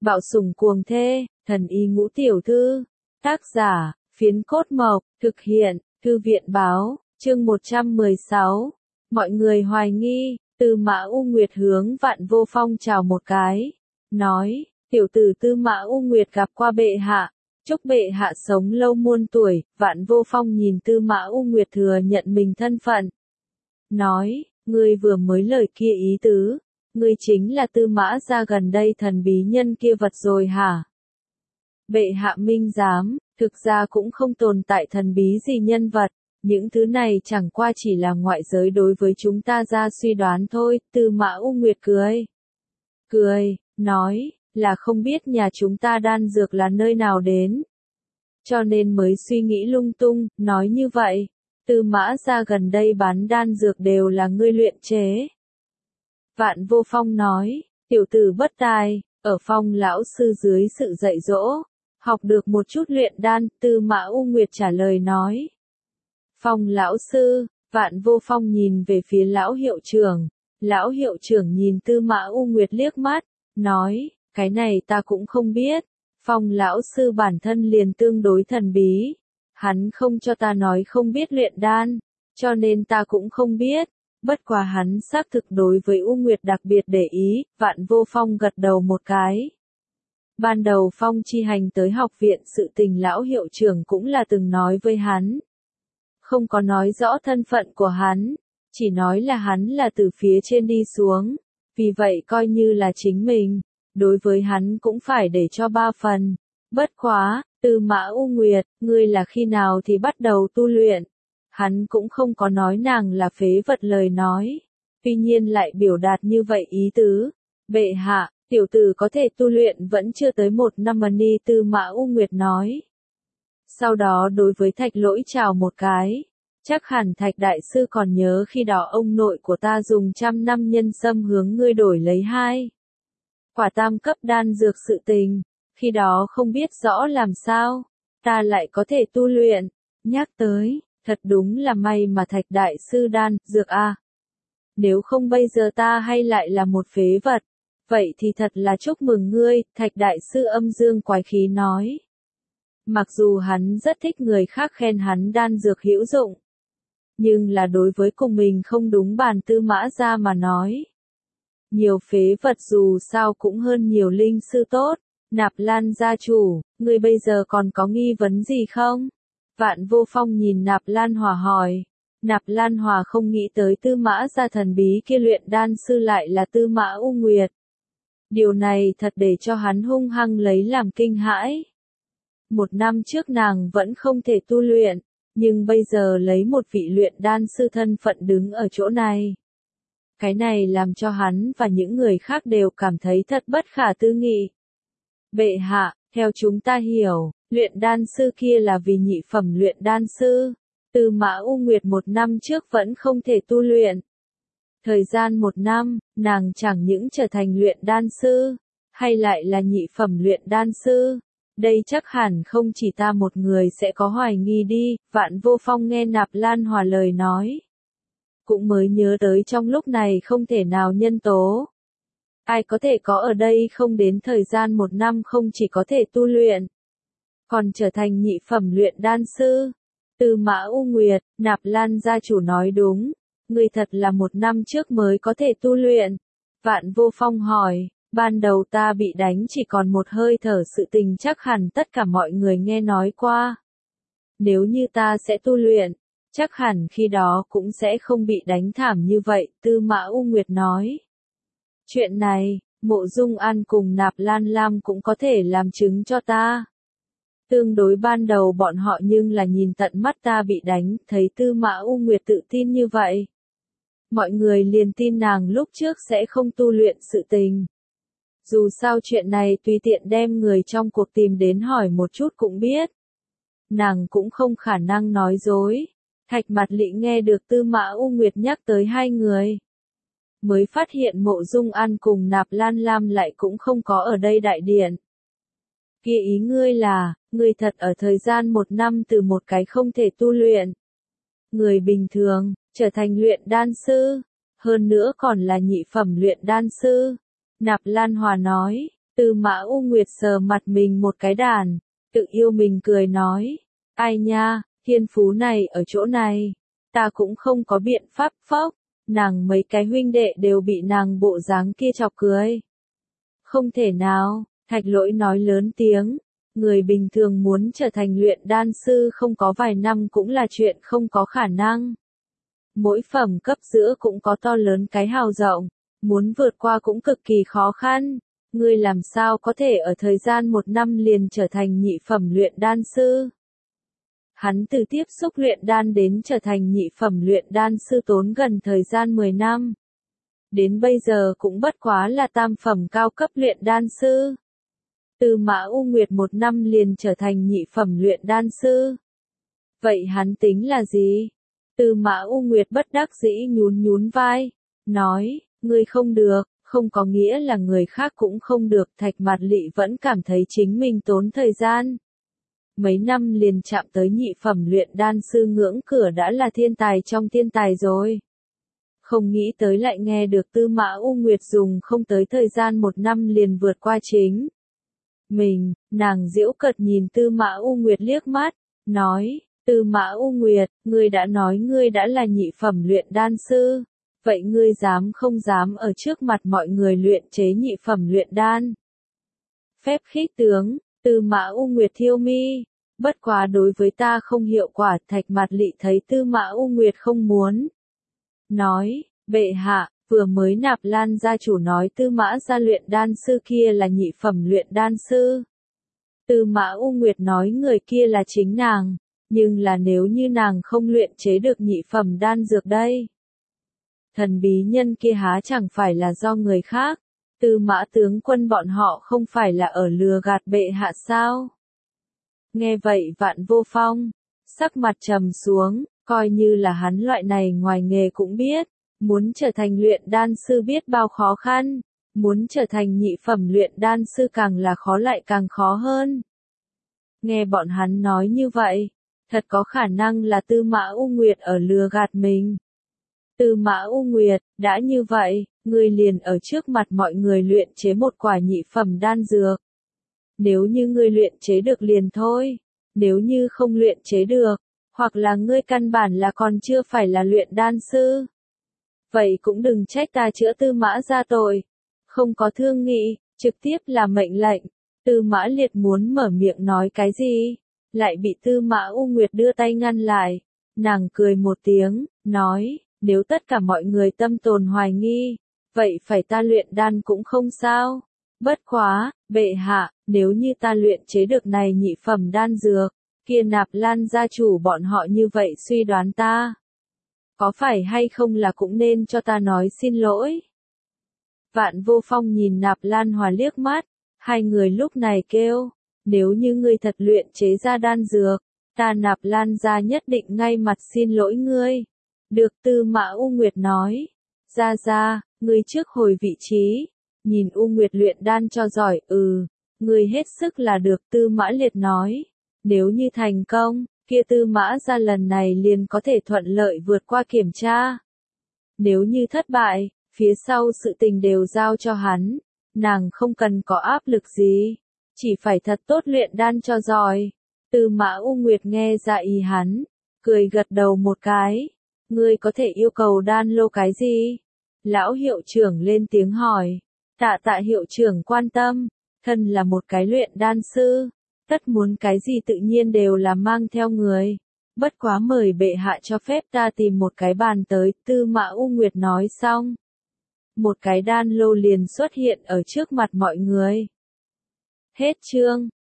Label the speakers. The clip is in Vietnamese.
Speaker 1: Bạo sủng cuồng thê, thần y ngũ tiểu thư. Tác giả, Phiến Cốt Mộc, thực hiện, Thư viện báo, chương 116. Mọi người hoài nghi, Tư Mã U Nguyệt hướng Vạn Vô Phong chào một cái, nói, tiểu tử Tư Mã U Nguyệt gặp qua bệ hạ, chúc bệ hạ sống lâu muôn tuổi. Vạn Vô Phong nhìn Tư Mã U Nguyệt thừa nhận mình thân phận, nói, ngươi vừa mới lời kia ý tứ, ngươi chính là Tư Mã gia gần đây thần bí nhân kia vật rồi hả? Bệ hạ minh giám, thực ra cũng không tồn tại thần bí gì nhân vật, những thứ này chẳng qua chỉ là ngoại giới đối với chúng ta ra suy đoán thôi. Tư Mã U Nguyệt cười, nói, là không biết nhà chúng ta đan dược là nơi nào đến, cho nên mới suy nghĩ lung tung, nói như vậy. Tư Mã gia gần đây bán đan dược đều là ngươi luyện chế. Vạn Vô Phong nói, tiểu tử bất tài, ở Phong lão sư dưới sự dạy dỗ, học được một chút luyện đan. Tư Mã U Nguyệt trả lời nói. Phong lão sư. Vạn Vô Phong nhìn về phía lão hiệu trưởng. Lão hiệu trưởng nhìn Tư Mã U Nguyệt liếc mắt, nói, cái này ta cũng không biết. Phong lão sư bản thân liền tương đối thần bí. Hắn không cho ta nói không biết luyện đan, cho nên ta cũng không biết. Bất quá hắn xác thực đối với U Nguyệt đặc biệt để ý. Vạn Vô Phong gật đầu một cái. Ban đầu Phong chi hành tới học viện sự tình lão hiệu trưởng cũng là từng nói với hắn. Không có nói rõ thân phận của hắn, chỉ nói là hắn là từ phía trên đi xuống. Vì vậy coi như là chính mình, đối với hắn cũng phải để cho 3 phần. Bất quá, Tư Mã U Nguyệt, ngươi là khi nào thì bắt đầu tu luyện? Hắn cũng không có nói nàng là phế vật lời nói. Tuy nhiên lại biểu đạt như vậy ý tứ. Bệ hạ, tiểu tử có thể tu luyện vẫn chưa tới 1 năm mà ni. Tư Mã U Nguyệt nói. Sau đó đối với Thạch Lỗi chào một cái. Chắc hẳn Thạch đại sư còn nhớ khi đó ông nội của ta dùng 100 năm nhân sâm hướng ngươi đổi lấy 2 quả tam cấp đan dược sự tình. Khi đó không biết rõ làm sao, ta lại có thể tu luyện. Nhắc tới, thật đúng là may mà Thạch đại sư đan dược a. Nếu không bây giờ ta hay lại là một phế vật. Vậy thì thật là chúc mừng ngươi. Thạch đại sư âm dương quái khí nói. Mặc dù hắn rất thích người khác khen hắn đan dược hữu dụng, nhưng là đối với cùng mình không đúng bàn Tư Mã gia mà nói. Nhiều phế vật dù sao cũng hơn nhiều linh sư tốt. Nạp Lan gia chủ, ngươi bây giờ còn có nghi vấn gì không? Vạn Vô Phong nhìn Nạp Lan Hòa hỏi. Nạp Lan Hòa không nghĩ tới Tư Mã gia thần bí kia luyện đan sư lại là Tư Mã U Nguyệt. Điều này thật để cho hắn hung hăng lấy làm kinh hãi. 1 năm trước nàng vẫn không thể tu luyện, nhưng bây giờ lấy một vị luyện đan sư thân phận đứng ở chỗ này. Cái này làm cho hắn và những người khác đều cảm thấy thật bất khả tư nghị. Bệ hạ, theo chúng ta hiểu, luyện đan sư kia là vì nhị phẩm luyện đan sư. Tư Mã U Nguyệt 1 năm trước vẫn không thể tu luyện. Thời gian 1 năm, nàng chẳng những trở thành luyện đan sư, hay lại là nhị phẩm luyện đan sư. Đây chắc hẳn không chỉ ta một người sẽ có hoài nghi đi. Vạn Vô Phong nghe Nạp Lan Hòa lời nói, cũng mới nhớ tới trong lúc này không thể nào nhân tố. Ai có thể có ở đây không đến thời gian 1 năm không chỉ có thể tu luyện, còn trở thành nhị phẩm luyện đan sư. Tư Mã U Nguyệt, Nạp Lan gia chủ nói đúng, ngươi thật là 1 năm trước mới có thể tu luyện. Vạn Vô Phong hỏi, ban đầu ta bị đánh chỉ còn một hơi thở sự tình chắc hẳn tất cả mọi người nghe nói qua. Nếu như ta sẽ tu luyện, chắc hẳn khi đó cũng sẽ không bị đánh thảm như vậy. Tư Mã U Nguyệt nói. Chuyện này, Mộ Dung An cùng Nạp Lan Lam cũng có thể làm chứng cho ta. Tương đối ban đầu bọn họ nhưng là nhìn tận mắt ta bị đánh, thấy Tư Mã U Nguyệt tự tin như vậy. Mọi người liền tin nàng lúc trước sẽ không tu luyện sự tình. Dù sao chuyện này tùy tiện đem người trong cuộc tìm đến hỏi một chút cũng biết. Nàng cũng không khả năng nói dối. Thạch Mạt Lị nghe được Tư Mã U Nguyệt nhắc tới 2 người, mới phát hiện Mộ Dung An cùng Nạp Lan Lam lại cũng không có ở đây đại điện. Kia ý ngươi là, ngươi thật ở thời gian 1 năm từ một cái không thể tu luyện người bình thường, trở thành luyện đan sư, hơn nữa còn là nhị phẩm luyện đan sư. Nạp Lan Hòa nói, Tư Mã U Nguyệt sờ mặt mình một cái đàn, tự yêu mình cười nói, ai nha, thiên phú này ở chỗ này, ta cũng không có biện pháp phốc, nàng mấy cái huynh đệ đều bị nàng bộ dáng kia chọc cười. Không thể nào, Thạch Lỗi nói lớn tiếng, người bình thường muốn trở thành luyện đan sư không có vài năm cũng là chuyện không có khả năng. Mỗi phẩm cấp giữa cũng có to lớn cái hào rộng, muốn vượt qua cũng cực kỳ khó khăn. Ngươi làm sao có thể ở thời gian 1 năm liền trở thành nhị phẩm luyện đan sư? Hắn từ tiếp xúc luyện đan đến trở thành nhị phẩm luyện đan sư tốn gần thời gian 10 năm. Đến bây giờ cũng bất quá là tam phẩm cao cấp luyện đan sư. Tư Mã U Nguyệt 1 năm liền trở thành nhị phẩm luyện đan sư. Vậy hắn tính là gì? Tư Mã U Nguyệt bất đắc dĩ nhún nhún vai, nói, ngươi không được, không có nghĩa là người khác cũng không được. Thạch Mạt Lị vẫn cảm thấy chính mình tốn thời gian. Mấy năm liền chạm tới nhị phẩm luyện đan sư ngưỡng cửa đã là thiên tài trong thiên tài rồi. Không nghĩ tới lại nghe được Tư Mã U Nguyệt dùng không tới thời gian 1 năm liền vượt qua chính mình, nàng giễu cợt nhìn Tư Mã U Nguyệt liếc mắt, nói, Tư Mã U Nguyệt, ngươi đã nói ngươi đã là nhị phẩm luyện đan sư, vậy ngươi dám không dám ở trước mặt mọi người luyện chế nhị phẩm luyện đan? Phép khích tướng, Tư Mã U Nguyệt thiêu mi, bất quá đối với ta không hiệu quả. Thạch Mạt Lị thấy Tư Mã U Nguyệt không muốn, nói, bệ hạ, vừa mới Nạp Lan gia chủ nói Tư Mã gia luyện đan sư kia là nhị phẩm luyện đan sư. Tư Mã U Nguyệt nói người kia là chính nàng, nhưng là nếu như nàng không luyện chế được nhị phẩm đan dược đây. Thần bí nhân kia há chẳng phải là do người khác, Tư Mã tướng quân bọn họ không phải là ở lừa gạt bệ hạ sao? Nghe vậy Vạn Vô Phong, sắc mặt trầm xuống, coi như là hắn loại này ngoài nghề cũng biết, muốn trở thành luyện đan sư biết bao khó khăn, muốn trở thành nhị phẩm luyện đan sư càng là khó lại càng khó hơn. Nghe bọn hắn nói như vậy, thật có khả năng là Tư Mã U Nguyệt ở lừa gạt mình. Tư Mã U Nguyệt, đã như vậy, ngươi liền ở trước mặt mọi người luyện chế một quả nhị phẩm đan dược. Nếu như ngươi luyện chế được liền thôi, nếu như không luyện chế được, hoặc là ngươi căn bản là còn chưa phải là luyện đan sư. Vậy cũng đừng trách ta chữa Tư Mã ra tội. Không có thương nghị, trực tiếp là mệnh lệnh. Tư Mã Liệt muốn mở miệng nói cái gì, lại bị Tư Mã U Nguyệt đưa tay ngăn lại. Nàng cười một tiếng, nói, nếu tất cả mọi người tâm tồn hoài nghi, vậy phải ta luyện đan cũng không sao. Bất quá, bệ hạ, nếu như ta luyện chế được này nhị phẩm đan dược, kia Nạp Lan gia chủ bọn họ như vậy suy đoán ta, có phải hay không là cũng nên cho ta nói xin lỗi? Vạn Vô Phong nhìn Nạp Lan Hòa liếc mắt, hai người lúc này kêu, nếu như ngươi thật luyện chế ra đan dược, ta Nạp Lan gia nhất định ngay mặt xin lỗi ngươi. Được, Tư Mã U Nguyệt nói, ra, ngươi trước hồi vị trí, nhìn U Nguyệt luyện đan cho giỏi, ngươi hết sức là được. Tư Mã Liệt nói, nếu như thành công, kia Tư Mã gia lần này liền có thể thuận lợi vượt qua kiểm tra. Nếu như thất bại, phía sau sự tình đều giao cho hắn, nàng không cần có áp lực gì, chỉ phải thật tốt luyện đan cho giỏi. Tư Mã U Nguyệt nghe ra ý hắn, cười gật đầu một cái, ngươi có thể yêu cầu đan lô cái gì? Lão hiệu trưởng lên tiếng hỏi, tạ hiệu trưởng quan tâm, thân là một cái luyện đan sư, tất muốn cái gì tự nhiên đều là mang theo người. Bất quá mời bệ hạ cho phép ta tìm một cái bàn tới. Tư Mã U Nguyệt nói xong, một cái đan lô liền xuất hiện ở trước mặt mọi người. Hết chương.